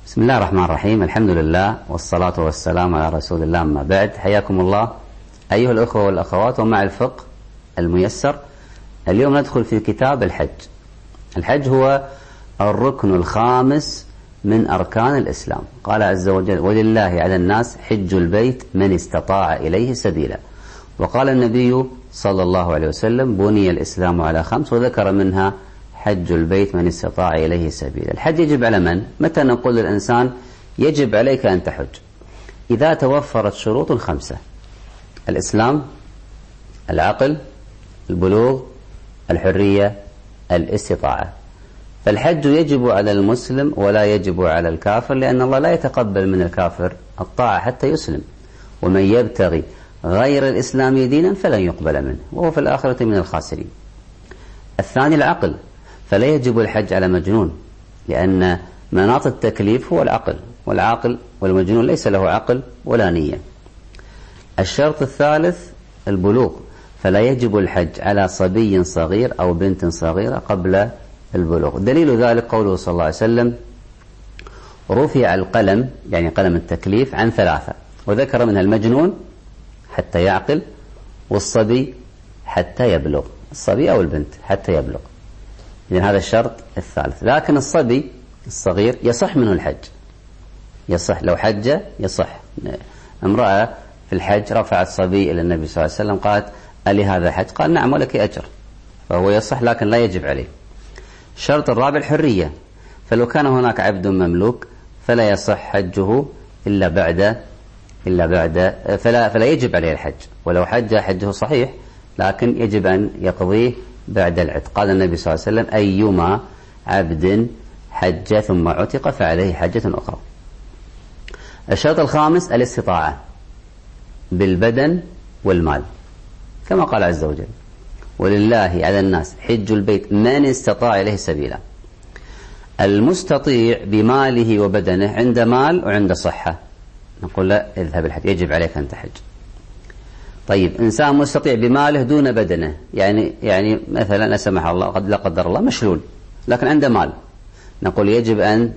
بسم الله الرحمن الرحيم. الحمد لله والصلاة والسلام على رسول الله، أما بعد. حياكم الله أيها الأخوة والأخوات، ومع الفقه الميسر اليوم ندخل في كتاب الحج. الحج هو الركن الخامس من أركان الإسلام. قال عز وجل: ولله على الناس حج البيت من استطاع إليه سبيلا. وقال النبي صلى الله عليه وسلم: بني الإسلام على 5، وذكر منها حج البيت من استطاع إليه سبيلا. الحج يجب على من؟ متى نقول للإنسان يجب عليك أن تحج؟ إذا توفرت شروط 5: الإسلام، العقل، البلوغ، الحرية، الاستطاعة. فالحج يجب على المسلم ولا يجب على الكافر، لأن الله لا يتقبل من الكافر الطاعة حتى يسلم. ومن يبتغي غير الإسلام دينا فلن يقبل منه وهو في الآخرة من الخاسرين. الثاني العقل، فلا يجب الحج على مجنون، لأن مناط التكليف هو العقل، والعاقل والمجنون ليس له عقل ولا نية. الشرط الثالث البلوغ، فلا يجب الحج على صبي صغير أو بنت صغيرة قبل البلوغ. دليل ذلك قوله صلى الله عليه وسلم: رفع القلم، يعني قلم التكليف، عن 3، وذكر منها المجنون حتى يعقل، والصبي حتى يبلغ، الصبي أو البنت حتى يبلغ. إذن هذا الشرط الثالث. لكن الصبي الصغير يصح منه الحج، يصح لو حج يصح. امرأة في الحج رفعت صبي إلى النبي صلى الله عليه وسلم، قالت: ألي هذا حج؟ قال: نعم ولك أجر. فهو يصح لكن لا يجب عليه. الشرط الرابع الحرية، فلو كان هناك عبد مملوك فلا يصح حجه إلا بعد فلا يجب عليه الحج، ولو حج حجه صحيح لكن يجب أن يقضيه بعد العتق. قال النبي صلى الله عليه وسلم: أيما عبد حج ثم عتق فعليه حجة أخرى. الشرط الخامس الاستطاعة بالبدن والمال، كما قال عز وجل: ولله على الناس حج البيت من استطاع إليه سبيلا. المستطيع بماله وبدنه عند مال وعند صحة نقول لا، اذهب الحج، يجب عليك أن تحج. طيب، إنسان مستطيع بماله دون بدنه، يعني مثلا لا سمح الله، قد لا قدر الله مشلول، لكن عنده مال، نقول يجب أن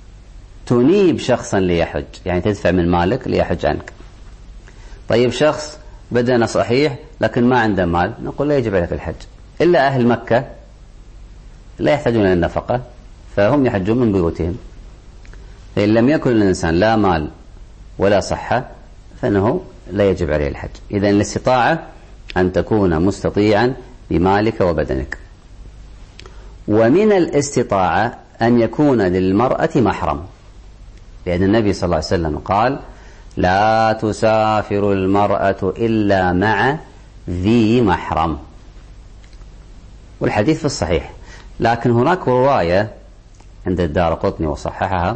تنيب شخصا ليحج، يعني تدفع من مالك ليحج عنك. طيب، شخص بدنه صحيح لكن ما عنده مال، نقول لا يجب عليك الحج. إلا أهل مكة لا يحتاجون إلى النفقة، فهم يحجون من بيوتهم. فإن لم يكن الإنسان لا مال ولا صحة فإنه لا يجب عليه الحج. إذن الاستطاعة أن تكون مستطيعا بمالك وبدنك. ومن الاستطاعة أن يكون للمرأة محرم، لأن النبي صلى الله عليه وسلم قال: لا تسافر المرأة إلا مع ذي محرم، والحديث في الصحيح. لكن هناك رواية عند الدارقطني وصححها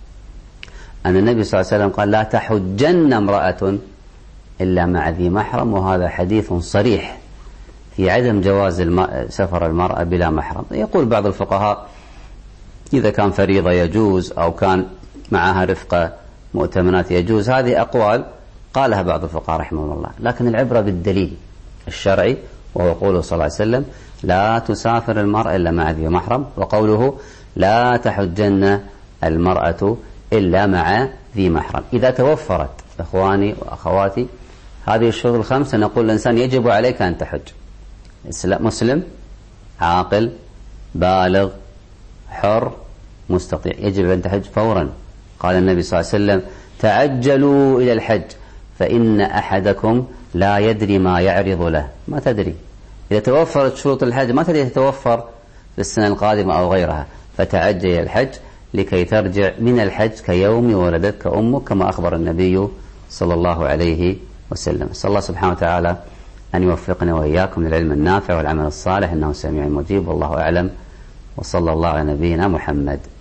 أن النبي صلى الله عليه وسلم قال: لا تحجن امرأة إلا مع ذي محرم، وهذا حديث صريح في عدم جواز سفر المرأة بلا محرم. يقول بعض الفقهاء إذا كان فريضة يجوز، أو كان معها رفقة مؤتمنات يجوز. هذه أقوال قالها بعض الفقهاء رحمه الله، لكن العبرة بالدليل الشرعي، وهو قوله صلى الله عليه وسلم: لا تسافر المرأة إلا مع ذي محرم، وقوله: لا تحجن المرأة إلا مع ذي محرم. إذا توفرت إخواني وأخواتي هذه الشروط 5 نقول الإنسان يجب عليك أن تحج: مسلم، عاقل، بالغ، حر، مستطيع، يجب أن تحج فورا. قال النبي صلى الله عليه وسلم: تعجلوا إلى الحج فإن أحدكم لا يدري ما يعرض له. ما تدري، إذا توفرت شروط الحج ما تدري تتوفر في السنة القادمة أو غيرها، فتعجل إلى الحج لكي ترجع من الحج كيوم ولدتك أمك، كما أخبر النبي صلى الله عليه وسلم. صلى الله سبحانه وتعالى أن يوفقنا وإياكم للعلم النافع والعمل الصالح، إنه سميع مجيب، والله أعلم، وصلى الله على نبينا محمد.